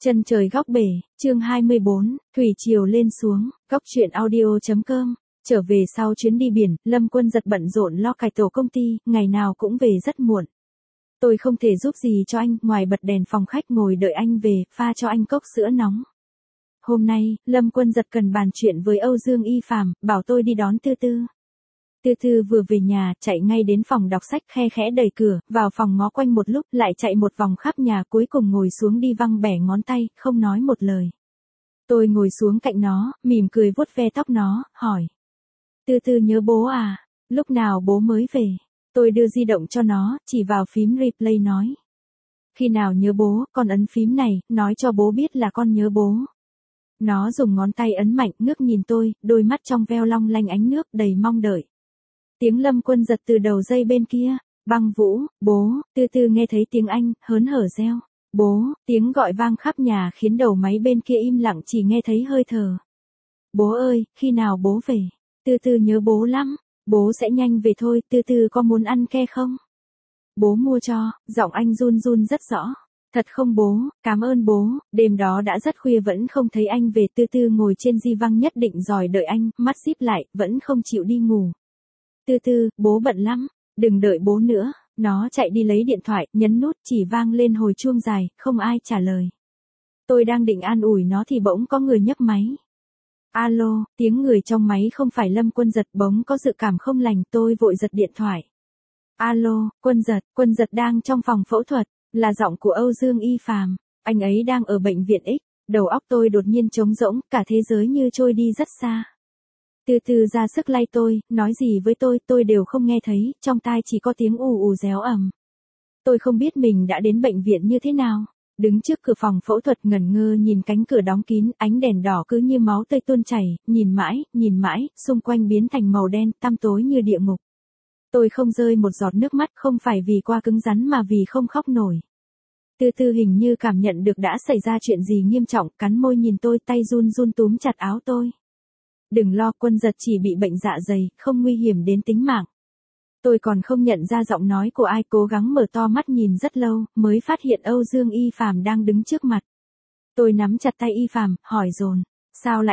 Chân trời góc bể, chương 24, thủy triều lên xuống, góc truyện audio.com. Trở về sau chuyến đi biển, Lâm Quân Giật bận rộn lo cải tổ công ty, ngày nào cũng về rất muộn. Tôi không thể giúp gì cho anh, ngoài bật đèn phòng khách ngồi đợi anh về, pha cho anh cốc sữa nóng. Hôm nay, Lâm Quân Giật cần bàn chuyện với Âu Dương Y Phàm, bảo tôi đi đón Tư Tư. Tư Tư vừa về nhà, chạy ngay đến phòng đọc sách, khe khẽ đẩy cửa, vào phòng ngó quanh một lúc, lại chạy một vòng khắp nhà, cuối cùng ngồi xuống đi văng bẻ ngón tay, không nói một lời. Tôi ngồi xuống cạnh nó, mỉm cười vuốt ve tóc nó, hỏi. Tư Tư nhớ bố à? Lúc nào bố mới về? Tôi đưa di động cho nó, chỉ vào phím replay nói. Khi nào nhớ bố, con ấn phím này, nói cho bố biết là con nhớ bố. Nó dùng ngón tay ấn mạnh, ngước nhìn tôi, đôi mắt trong veo long lanh ánh nước, đầy mong đợi. Tiếng Lâm Quân Giật từ đầu dây bên kia. Băng Vũ, bố. Tư Tư nghe thấy tiếng anh, hớn hở reo. Bố. Tiếng gọi vang khắp nhà khiến đầu máy bên kia im lặng, chỉ nghe thấy hơi thở. Bố ơi, khi nào bố về? Tư Tư nhớ bố lắm. Bố sẽ nhanh về thôi. Tư Tư có muốn ăn ke không? Bố mua cho. Giọng anh run run rất rõ. Thật không bố, cảm ơn bố. Đêm đó đã rất khuya vẫn không thấy anh về. Tư Tư ngồi trên di văng nhất định dòi đợi anh, mắt díp lại, vẫn không chịu đi ngủ. Tư Tư, bố bận lắm, đừng đợi bố nữa. Nó chạy đi lấy điện thoại, nhấn nút, chỉ vang lên hồi chuông dài, không ai trả lời. Tôi đang định an ủi nó thì bỗng có người nhấc máy. Alo, tiếng người trong máy không phải Lâm Quân Giật, bỗng có dự cảm không lành, tôi vội giật điện thoại. Alo, Quân Giật đang trong phòng phẫu thuật, là giọng của Âu Dương Y Phàm. Anh ấy đang ở bệnh viện X. Đầu óc tôi đột nhiên trống rỗng, cả thế giới như trôi đi rất xa. Tư Tư ra sức lay tôi, nói gì với tôi đều không nghe thấy, trong tai chỉ có tiếng ù ù réo ầm. Tôi không biết mình đã đến bệnh viện như thế nào. Đứng trước cửa phòng phẫu thuật ngẩn ngơ nhìn cánh cửa đóng kín, ánh đèn đỏ cứ như máu tươi tuôn chảy, nhìn mãi, xung quanh biến thành màu đen, tăm tối như địa ngục. Tôi không rơi một giọt nước mắt, không phải vì quá cứng rắn mà vì không khóc nổi. Tư Tư hình như cảm nhận được đã xảy ra chuyện gì nghiêm trọng, cắn môi nhìn tôi, tay run run túm chặt áo tôi. Đừng lo, Quân Giật chỉ bị bệnh dạ dày, không nguy hiểm đến tính mạng. Tôi còn không nhận ra giọng nói của ai, cố gắng mở to mắt nhìn rất lâu, mới phát hiện Âu Dương Y Phàm đang đứng trước mặt. Tôi nắm chặt tay Y Phàm, hỏi dồn. Sao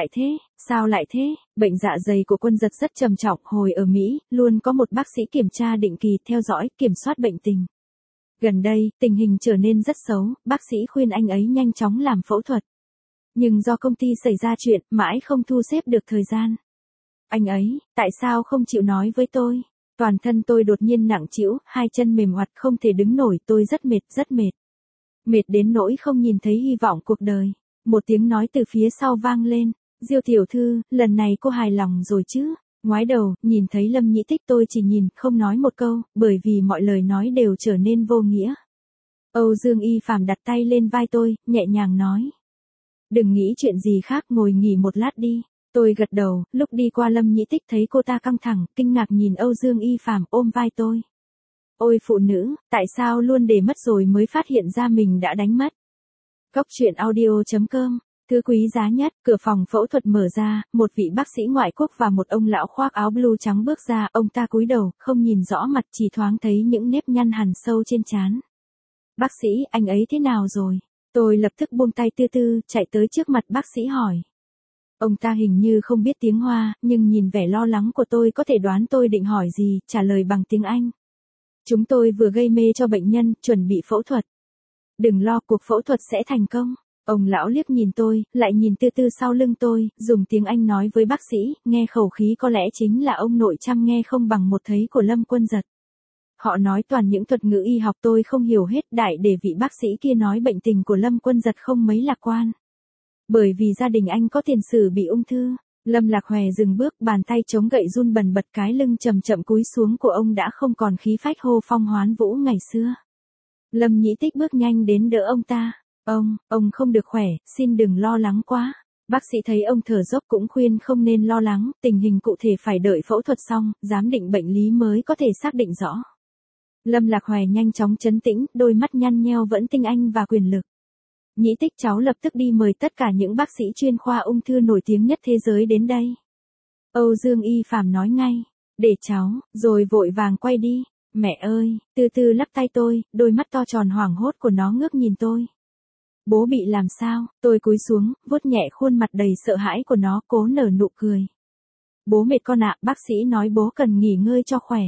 lại thế? Bệnh dạ dày của Quân Giật rất trầm trọng, hồi ở Mỹ, luôn có một bác sĩ kiểm tra định kỳ, theo dõi, kiểm soát bệnh tình. Gần đây, tình hình trở nên rất xấu, bác sĩ khuyên anh ấy nhanh chóng làm phẫu thuật. Nhưng do công ty xảy ra chuyện, mãi không thu xếp được thời gian. Anh ấy, tại sao không chịu nói với tôi? Toàn thân tôi đột nhiên nặng trĩu, hai chân mềm oặt không thể đứng nổi, tôi rất mệt. Mệt đến nỗi không nhìn thấy hy vọng cuộc đời. Một tiếng nói từ phía sau vang lên. Diêu tiểu thư, lần này cô hài lòng rồi chứ? Ngoái đầu, nhìn thấy Lâm Nhĩ Tích, tôi chỉ nhìn, không nói một câu, bởi vì mọi lời nói đều trở nên vô nghĩa. Âu Dương Y Phàm đặt tay lên vai tôi, nhẹ nhàng nói. Đừng nghĩ chuyện gì khác, ngồi nghỉ một lát đi. Tôi gật đầu, lúc đi qua Lâm Nhĩ Tích thấy cô ta căng thẳng, kinh ngạc nhìn Âu Dương Y Phàm, ôm vai tôi. Ôi phụ nữ, tại sao luôn để mất rồi mới phát hiện ra mình đã đánh mất. Góc truyện audio.com. Thứ quý giá nhất, cửa phòng phẫu thuật mở ra, một vị bác sĩ ngoại quốc và một ông lão khoác áo blue trắng bước ra, ông ta cúi đầu, không nhìn rõ mặt, chỉ thoáng thấy những nếp nhăn hằn sâu trên trán. Bác sĩ, anh ấy thế nào rồi? Tôi lập tức buông tay Tư Tư, chạy tới trước mặt bác sĩ hỏi. Ông ta hình như không biết tiếng Hoa, nhưng nhìn vẻ lo lắng của tôi có thể đoán tôi định hỏi gì, trả lời bằng tiếng Anh. Chúng tôi vừa gây mê cho bệnh nhân, chuẩn bị phẫu thuật. Đừng lo, cuộc phẫu thuật sẽ thành công. Ông lão liếc nhìn tôi, lại nhìn Tư Tư sau lưng tôi, dùng tiếng Anh nói với bác sĩ, nghe khẩu khí có lẽ chính là ông nội chăm nghe không bằng một thấy của Lâm Quân Giật. Họ nói toàn những thuật ngữ y học tôi không hiểu hết, đại để vị bác sĩ kia nói bệnh tình của Lâm Quân Giật không mấy lạc quan. Bởi vì gia đình anh có tiền sử bị ung thư. Lâm Lạc Hòe dừng bước, bàn tay chống gậy run bần bật, cái lưng chậm chậm cúi xuống của ông đã không còn khí phách hô phong hoán vũ ngày xưa. Lâm Nhĩ Tích bước nhanh đến đỡ ông ta. Ông không được khỏe, xin đừng lo lắng quá. Bác sĩ thấy ông thở dốc cũng khuyên không nên lo lắng, tình hình cụ thể phải đợi phẫu thuật xong, giám định bệnh lý mới có thể xác định rõ. Lâm Lạc Hòe nhanh chóng trấn tĩnh, đôi mắt nhăn nheo vẫn tinh anh và quyền lực. Nhĩ Tích, cháu lập tức đi mời tất cả những bác sĩ chuyên khoa ung thư nổi tiếng nhất thế giới đến đây. Âu Dương Y Phàm nói ngay. Để cháu, rồi vội vàng quay đi. Mẹ ơi, Tư Tư lắc tay tôi, đôi mắt to tròn hoảng hốt của nó ngước nhìn tôi. Bố bị làm sao? Tôi cúi xuống, vuốt nhẹ khuôn mặt đầy sợ hãi của nó, cố nở nụ cười. Bố mệt con ạ, bác sĩ nói bố cần nghỉ ngơi cho khỏe.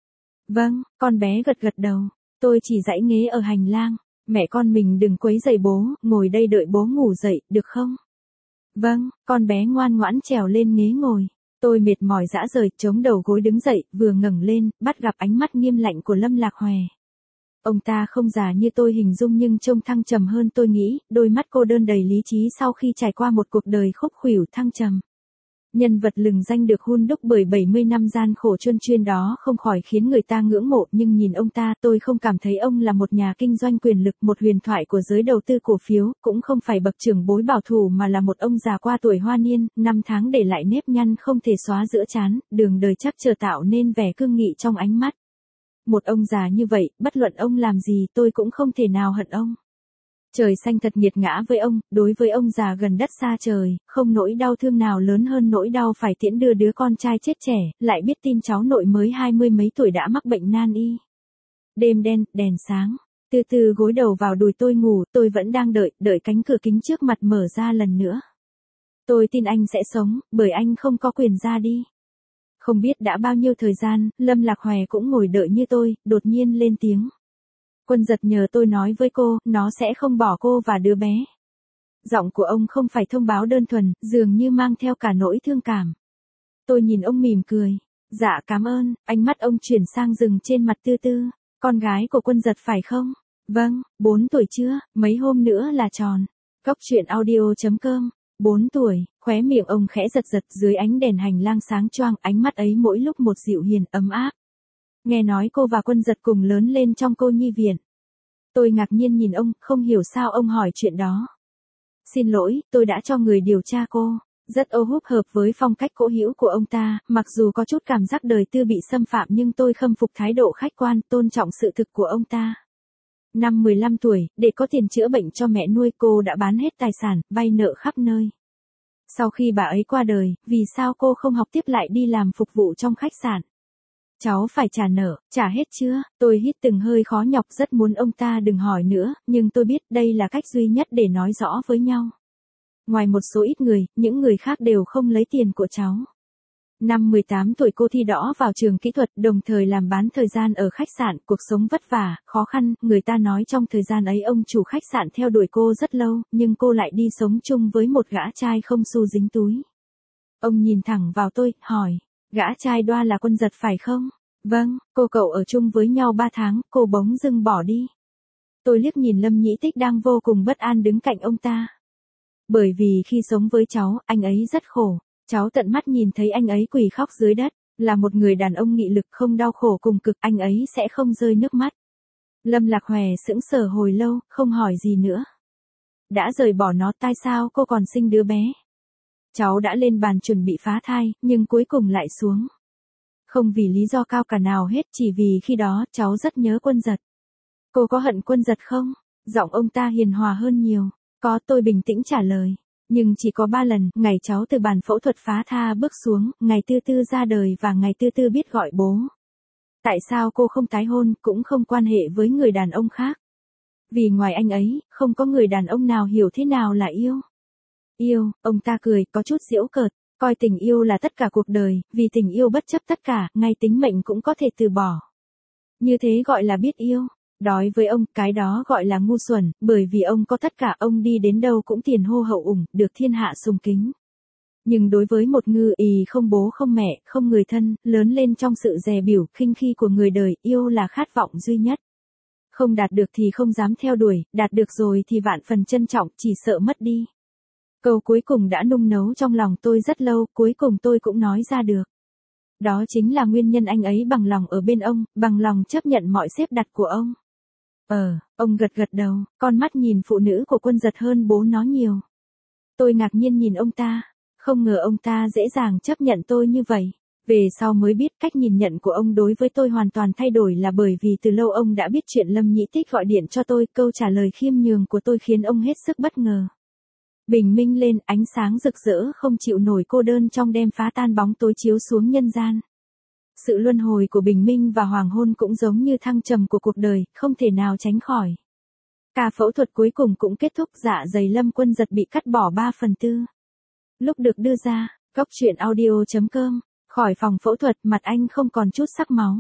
Vâng, con bé gật gật đầu. Tôi chỉ dãy ghế ở hành lang. Mẹ con mình đừng quấy rầy bố, ngồi đây đợi bố ngủ dậy, được không? Vâng, con bé ngoan ngoãn trèo lên ghế ngồi. Tôi mệt mỏi rã rời, chống đầu gối đứng dậy, vừa ngẩng lên, bắt gặp ánh mắt nghiêm lạnh của Lâm Lạc Hòe. Ông ta không già như tôi hình dung nhưng trông thăng trầm hơn tôi nghĩ, đôi mắt cô đơn đầy lý trí sau khi trải qua một cuộc đời khúc khuỷu thăng trầm. Nhân vật lừng danh được hun đúc bởi 70 năm gian khổ chuyên chuyên đó không khỏi khiến người ta ngưỡng mộ, nhưng nhìn ông ta tôi không cảm thấy ông là một nhà kinh doanh quyền lực, một huyền thoại của giới đầu tư cổ phiếu, cũng không phải bậc trưởng bối bảo thủ mà là một ông già qua tuổi hoa niên, năm tháng để lại nếp nhăn không thể xóa giữa trán, đường đời chắc chờ tạo nên vẻ cương nghị trong ánh mắt. Một ông già như vậy, bất luận ông làm gì tôi cũng không thể nào hận ông. Trời xanh thật nghiệt ngã với ông, đối với ông già gần đất xa trời, không nỗi đau thương nào lớn hơn nỗi đau phải tiễn đưa đứa con trai chết trẻ, lại biết tin cháu nội mới 20 mấy tuổi đã mắc bệnh nan y. Đêm đen, đèn sáng, từ từ gối đầu vào đùi tôi ngủ, tôi vẫn đang đợi cánh cửa kính trước mặt mở ra lần nữa. Tôi tin anh sẽ sống, bởi anh không có quyền ra đi. Không biết đã bao nhiêu thời gian, Lâm Lạc Hòe cũng ngồi đợi như tôi, đột nhiên lên tiếng. Quân Giật nhờ tôi nói với cô, nó sẽ không bỏ cô và đứa bé. Giọng của ông không phải thông báo đơn thuần, dường như mang theo cả nỗi thương cảm. Tôi nhìn ông mỉm cười. Dạ cảm ơn, ánh mắt ông chuyển sang rừng trên mặt Tư Tư. Con gái của Quân Giật phải không? Vâng, 4 tuổi chưa, mấy hôm nữa là tròn. Cóc truyện audio.com 4 tuổi, khóe miệng ông khẽ giật giật dưới ánh đèn hành lang sáng choang, ánh mắt ấy mỗi lúc một dịu hiền ấm áp. Nghe nói cô và Quân Giật cùng lớn lên trong cô nhi viện. Tôi ngạc nhiên nhìn ông, không hiểu sao ông hỏi chuyện đó. Xin lỗi, tôi đã cho người điều tra cô. Rất ô húp hợp với phong cách cố hữu của ông ta, mặc dù có chút cảm giác đời tư bị xâm phạm nhưng tôi khâm phục thái độ khách quan, tôn trọng sự thực của ông ta. Năm 15 tuổi, để có tiền chữa bệnh cho mẹ nuôi cô đã bán hết tài sản, vay nợ khắp nơi. Sau khi bà ấy qua đời, vì sao cô không học tiếp lại đi làm phục vụ trong khách sạn? Cháu phải trả nợ, trả hết chưa? Tôi hít từng hơi khó nhọc rất muốn ông ta đừng hỏi nữa, nhưng tôi biết đây là cách duy nhất để nói rõ với nhau. Ngoài một số ít người, những người khác đều không lấy tiền của cháu. Năm 18 tuổi cô thi đỗ vào trường kỹ thuật, đồng thời làm bán thời gian ở khách sạn, cuộc sống vất vả, khó khăn, người ta nói trong thời gian ấy ông chủ khách sạn theo đuổi cô rất lâu, nhưng cô lại đi sống chung với một gã trai không xu dính túi. Ông nhìn thẳng vào tôi, hỏi, gã trai đoa là Quân Giật phải không? Vâng, cô cậu ở chung với nhau 3 tháng, cô bỗng dưng bỏ đi. Tôi liếc nhìn Lâm Nhĩ Tích đang vô cùng bất an đứng cạnh ông ta. Bởi vì khi sống với cháu, anh ấy rất khổ. Cháu tận mắt nhìn thấy anh ấy quỳ khóc dưới đất, là một người đàn ông nghị lực không đau khổ cùng cực, anh ấy sẽ không rơi nước mắt. Lâm Lạc Hòe sững sờ hồi lâu, không hỏi gì nữa. Đã rời bỏ nó, tại sao cô còn sinh đứa bé? Cháu đã lên bàn chuẩn bị phá thai, nhưng cuối cùng lại xuống. Không vì lý do cao cả nào hết, chỉ vì khi đó, cháu rất nhớ Quân Giật. Cô có hận Quân Giật không? Giọng ông ta hiền hòa hơn nhiều. Có, tôi bình tĩnh trả lời. Nhưng chỉ có 3 lần, ngày cháu từ bàn phẫu thuật phá tha bước xuống, ngày Tư Tư ra đời và ngày Tư Tư biết gọi bố. Tại sao cô không tái hôn, cũng không quan hệ với người đàn ông khác? Vì ngoài anh ấy, không có người đàn ông nào hiểu thế nào là yêu. Yêu, ông ta cười, có chút giễu cợt, coi tình yêu là tất cả cuộc đời, vì tình yêu bất chấp tất cả, ngay tính mệnh cũng có thể từ bỏ. Như thế gọi là biết yêu. Đối với ông, cái đó gọi là ngu xuẩn, bởi vì ông có tất cả, ông đi đến đâu cũng tiền hô hậu ủng, được thiên hạ sùng kính. Nhưng đối với một ngư ý không bố không mẹ, không người thân, lớn lên trong sự dè bỉu, khinh khi của người đời, yêu là khát vọng duy nhất. Không đạt được thì không dám theo đuổi, đạt được rồi thì vạn phần trân trọng, chỉ sợ mất đi. Câu cuối cùng đã nung nấu trong lòng tôi rất lâu, cuối cùng tôi cũng nói ra được. Đó chính là nguyên nhân anh ấy bằng lòng ở bên ông, bằng lòng chấp nhận mọi xếp đặt của ông. Ông gật gật đầu, con mắt nhìn phụ nữ của Quân Giật hơn bố nó nhiều. Tôi ngạc nhiên nhìn ông ta, không ngờ ông ta dễ dàng chấp nhận tôi như vậy. Về sau mới biết cách nhìn nhận của ông đối với tôi hoàn toàn thay đổi là bởi vì từ lâu ông đã biết chuyện Lâm Nhĩ Tích gọi điện cho tôi, câu trả lời khiêm nhường của tôi khiến ông hết sức bất ngờ. Bình minh lên, ánh sáng rực rỡ không chịu nổi cô đơn trong đêm phá tan bóng tối chiếu xuống nhân gian. Sự luân hồi của bình minh và hoàng hôn cũng giống như thăng trầm của cuộc đời, không thể nào tránh khỏi. Ca phẫu thuật cuối cùng cũng kết thúc, dạ dày Lâm Quân Giật bị cắt bỏ 3/4. Lúc được đưa ra, góc truyện audio.com, khỏi phòng phẫu thuật, mặt anh không còn chút sắc máu.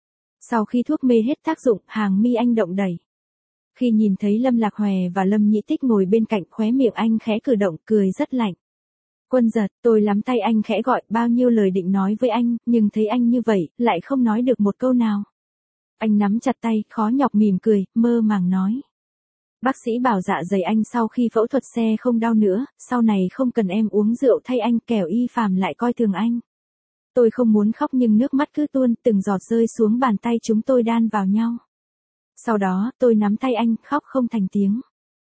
Sau khi thuốc mê hết tác dụng, hàng mi anh động đẩy. Khi nhìn thấy Lâm Lạc Hòe và Lâm Nhĩ Tích ngồi bên cạnh, khóe miệng anh khẽ cử động, cười rất lạnh. Quân Giật, tôi nắm tay anh khẽ gọi, bao nhiêu lời định nói với anh, nhưng thấy anh như vậy, lại không nói được một câu nào. Anh nắm chặt tay, khó nhọc mỉm cười, mơ màng nói. Bác sĩ bảo dạ dày anh sau khi phẫu thuật xe không đau nữa, sau này không cần em uống rượu thay anh, kẻo Y Phàm lại coi thường anh. Tôi không muốn khóc nhưng nước mắt cứ tuôn, từng giọt rơi xuống bàn tay chúng tôi đan vào nhau. Sau đó, tôi nắm tay anh, khóc không thành tiếng.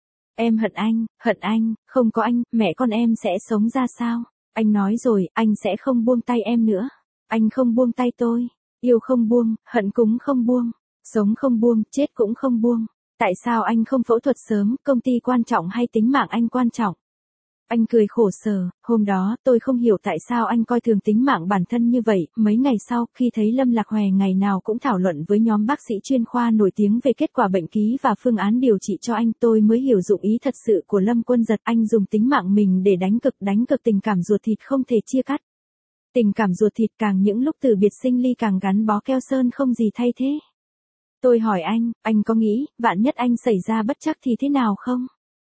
Em hận anh, không có anh, mẹ con em sẽ sống ra sao? Anh nói rồi, anh sẽ không buông tay em nữa. Anh không buông tay tôi, yêu không buông, hận cũng không buông, sống không buông, chết cũng không buông. Tại sao anh không phẫu thuật sớm, công ty quan trọng hay tính mạng anh quan trọng? Anh cười khổ sở, hôm đó tôi không hiểu tại sao anh coi thường tính mạng bản thân như vậy. Mấy ngày sau, khi thấy Lâm Lạc Hòe ngày nào cũng thảo luận với nhóm bác sĩ chuyên khoa nổi tiếng về kết quả bệnh ký và phương án điều trị cho anh, tôi mới hiểu dụng ý thật sự của Lâm Quân Giật. Anh dùng tính mạng mình để đánh cực tình cảm ruột thịt không thể chia cắt. Tình cảm ruột thịt càng những lúc từ biệt sinh ly càng gắn bó keo sơn không gì thay thế. Tôi hỏi anh có nghĩ, vạn nhất anh xảy ra bất trắc thì thế nào không?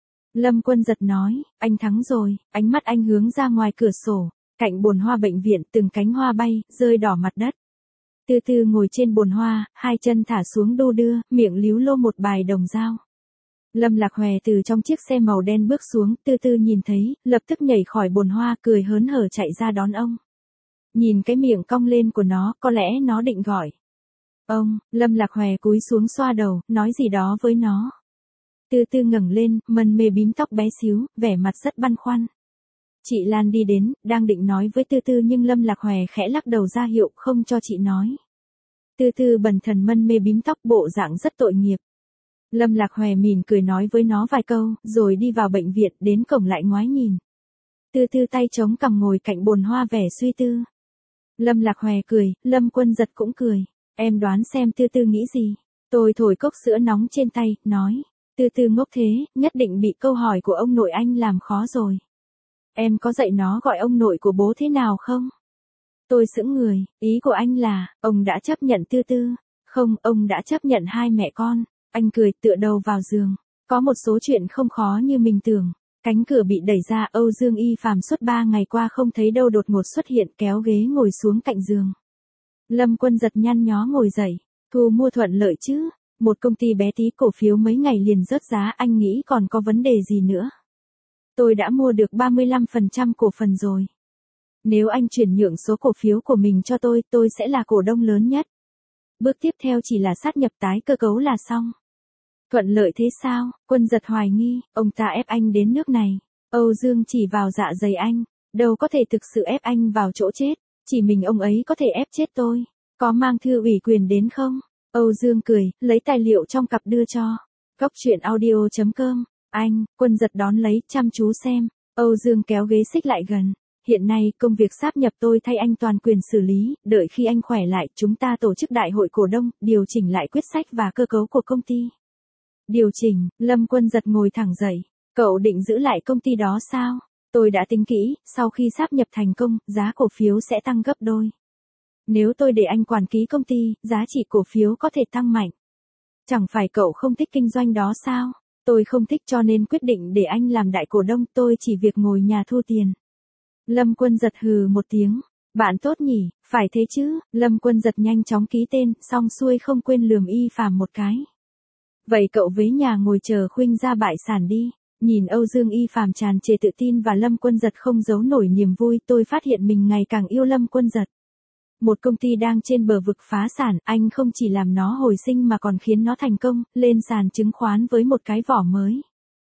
Lâm Quân Giật nói, anh thắng rồi, ánh mắt anh hướng ra ngoài cửa sổ, cạnh bồn hoa bệnh viện, từng cánh hoa bay, rơi đỏ mặt đất. Từ từ ngồi trên bồn hoa, hai chân thả xuống đu đưa, miệng líu lô một bài đồng dao. Lâm Lạc Hòe từ trong chiếc xe màu đen bước xuống, từ từ nhìn thấy, lập tức nhảy khỏi bồn hoa, cười hớn hở chạy ra đón ông. Nhìn cái miệng cong lên của nó, có lẽ nó định gọi. Ông, Lâm Lạc Hòe cúi xuống xoa đầu, nói gì đó với nó. Từ từ ngẩng lên, mân mê bím tóc bé xíu, vẻ mặt rất băn khoăn. Chị Lan đi đến, đang định nói với Từ Từ nhưng Lâm Lạc Hòe khẽ lắc đầu ra hiệu không cho chị nói. Từ Từ bần thần mân mê bím tóc, bộ dạng rất tội nghiệp. Lâm Lạc Hòe mỉm cười nói với nó vài câu, rồi đi vào bệnh viện, đến cổng lại ngoái nhìn. Từ Từ tay chống cằm ngồi cạnh bồn hoa vẻ suy tư. Lâm Lạc Hòe cười, Lâm Quân Giật cũng cười. Em đoán xem Từ Từ nghĩ gì? Tôi thổi cốc sữa nóng trên tay, nói. Từ Từ ngốc thế, nhất định bị câu hỏi của ông nội anh làm khó rồi. Em có dạy nó gọi ông nội của bố thế nào không? Tôi sững người, ý của anh là, ông đã chấp nhận Từ Từ. Không, ông đã chấp nhận hai mẹ con. Anh cười, tựa đầu vào giường. Có một số chuyện không khó như mình tưởng. Cánh cửa bị đẩy ra, Âu Dương Y Phàm suốt 3 ngày qua không thấy đâu đột ngột xuất hiện, kéo ghế ngồi xuống cạnh giường. Lâm Quân Giật nhăn nhó ngồi dậy. Thu mua thuận lợi chứ? Một công ty bé tí cổ phiếu mấy ngày liền rớt giá, anh nghĩ còn có vấn đề gì nữa? Tôi đã mua được 35% cổ phần rồi. Nếu anh chuyển nhượng số cổ phiếu của mình cho tôi sẽ là cổ đông lớn nhất. Bước tiếp theo chỉ là sát nhập tái cơ cấu là xong. Thuận lợi thế sao? Quân Giật hoài nghi, ông ta ép anh đến nước này. Âu Dương chỉ vào dạ dày anh, đâu có thể thực sự ép anh vào chỗ chết, chỉ mình ông ấy có thể ép chết tôi. Có mang thư ủy quyền đến không? Âu Dương cười, lấy tài liệu trong cặp đưa cho. Góc truyện audio.com, anh, Quân Giật đón lấy, chăm chú xem. Âu Dương kéo ghế xích lại gần. Hiện nay, công việc sáp nhập tôi thay anh toàn quyền xử lý, đợi khi anh khỏe lại, chúng ta tổ chức đại hội cổ đông, điều chỉnh lại quyết sách và cơ cấu của công ty. Điều chỉnh, Lâm Quân Giật ngồi thẳng dậy. Cậu định giữ lại công ty đó sao? Tôi đã tính kỹ, sau khi sáp nhập thành công, giá cổ phiếu sẽ tăng gấp đôi. Nếu tôi để anh quản lý công ty, giá trị cổ phiếu có thể tăng mạnh. Chẳng phải cậu không thích kinh doanh đó sao? Tôi không thích cho nên quyết định để anh làm đại cổ đông, tôi chỉ việc ngồi nhà thu tiền. Lâm Quân Giật hừ một tiếng. Bạn tốt nhỉ, phải thế chứ? Lâm Quân Giật nhanh chóng ký tên, xong xuôi không quên lườm Y Phàm một cái. Vậy cậu về nhà ngồi chờ Khuynh ra bại sản đi. Nhìn Âu Dương Y Phàm tràn trề tự tin và Lâm Quân Giật không giấu nổi niềm vui, tôi phát hiện mình ngày càng yêu Lâm Quân Giật. Một công ty đang trên bờ vực phá sản, anh không chỉ làm nó hồi sinh mà còn khiến nó thành công, lên sàn chứng khoán với một cái vỏ mới.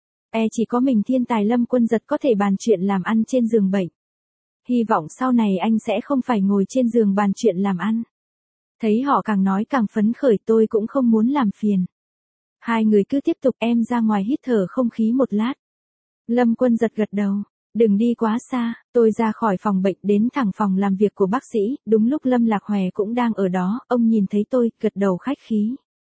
Chỉ có mình thiên tài Lâm Quân Giật có thể bàn chuyện làm ăn trên giường bệnh. Hy vọng sau này anh sẽ không phải ngồi trên giường bàn chuyện làm ăn. Thấy họ càng nói càng phấn khởi, tôi cũng không muốn làm phiền. Hai người cứ tiếp tục, em ra ngoài hít thở không khí một lát. Lâm Quân Giật gật đầu. Đừng đi quá xa, tôi ra khỏi phòng bệnh đến thẳng phòng làm việc của bác sĩ, đúng lúc Lâm Lạc Hòe cũng đang ở đó, ông nhìn thấy tôi, gật đầu khách khí.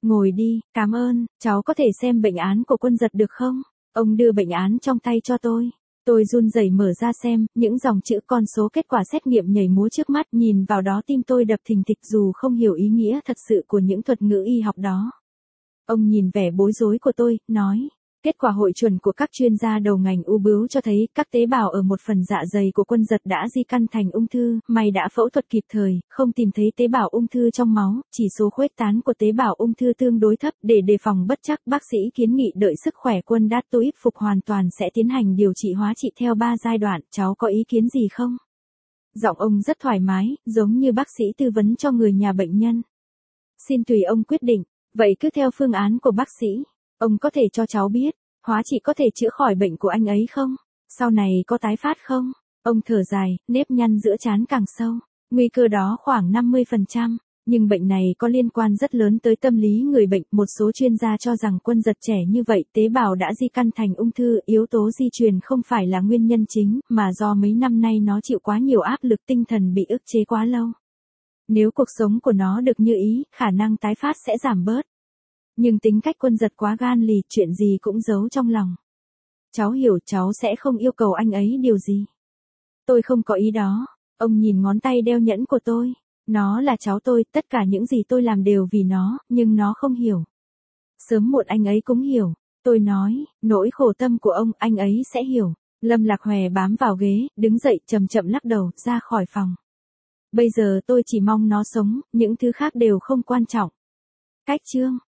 Ngồi đi, cảm ơn, cháu có thể xem bệnh án của Quân Giật được không? Ông đưa bệnh án trong tay cho tôi. Tôi run rẩy mở ra xem, những dòng chữ con số kết quả xét nghiệm nhảy múa trước mắt, nhìn vào đó tim tôi đập thình thịch dù không hiểu ý nghĩa thật sự của những thuật ngữ y học đó. Ông nhìn vẻ bối rối của tôi, nói. Kết quả hội chuẩn của các chuyên gia đầu ngành u bướu cho thấy các tế bào ở một phần dạ dày của Quân Giật đã di căn thành ung thư, may đã phẫu thuật kịp thời, không tìm thấy tế bào ung thư trong máu, chỉ số khuếch tán của tế bào ung thư tương đối thấp, để đề phòng bất trắc, bác sĩ kiến nghị đợi sức khỏe Quân Đát Tuip phục hoàn toàn sẽ tiến hành điều trị hóa trị theo 3 giai đoạn, cháu có ý kiến gì không? Giọng ông rất thoải mái, giống như bác sĩ tư vấn cho người nhà bệnh nhân. Xin tùy ông quyết định, vậy cứ theo phương án của bác sĩ. Ông có thể cho cháu biết, hóa trị có thể chữa khỏi bệnh của anh ấy không? Sau này có tái phát không? Ông thở dài, nếp nhăn giữa trán càng sâu. Nguy cơ đó khoảng 50%, nhưng bệnh này có liên quan rất lớn tới tâm lý người bệnh. Một số chuyên gia cho rằng Quân Giật trẻ như vậy, tế bào đã di căn thành ung thư, yếu tố di truyền không phải là nguyên nhân chính, mà do mấy năm nay nó chịu quá nhiều áp lực tinh thần bị ức chế quá lâu. Nếu cuộc sống của nó được như ý, khả năng tái phát sẽ giảm bớt. Nhưng tính cách Quân Giật quá gan lì, chuyện gì cũng giấu trong lòng. Cháu hiểu, cháu sẽ không yêu cầu anh ấy điều gì. Tôi không có ý đó. Ông nhìn ngón tay đeo nhẫn của tôi. Nó là cháu tôi, tất cả những gì tôi làm đều vì nó, nhưng nó không hiểu. Sớm muộn anh ấy cũng hiểu. Tôi nói, nỗi khổ tâm của ông, anh ấy sẽ hiểu. Lâm Lạc Hòe bám vào ghế, đứng dậy chậm chậm lắc đầu, ra khỏi phòng. Bây giờ tôi chỉ mong nó sống, những thứ khác đều không quan trọng. Cách chương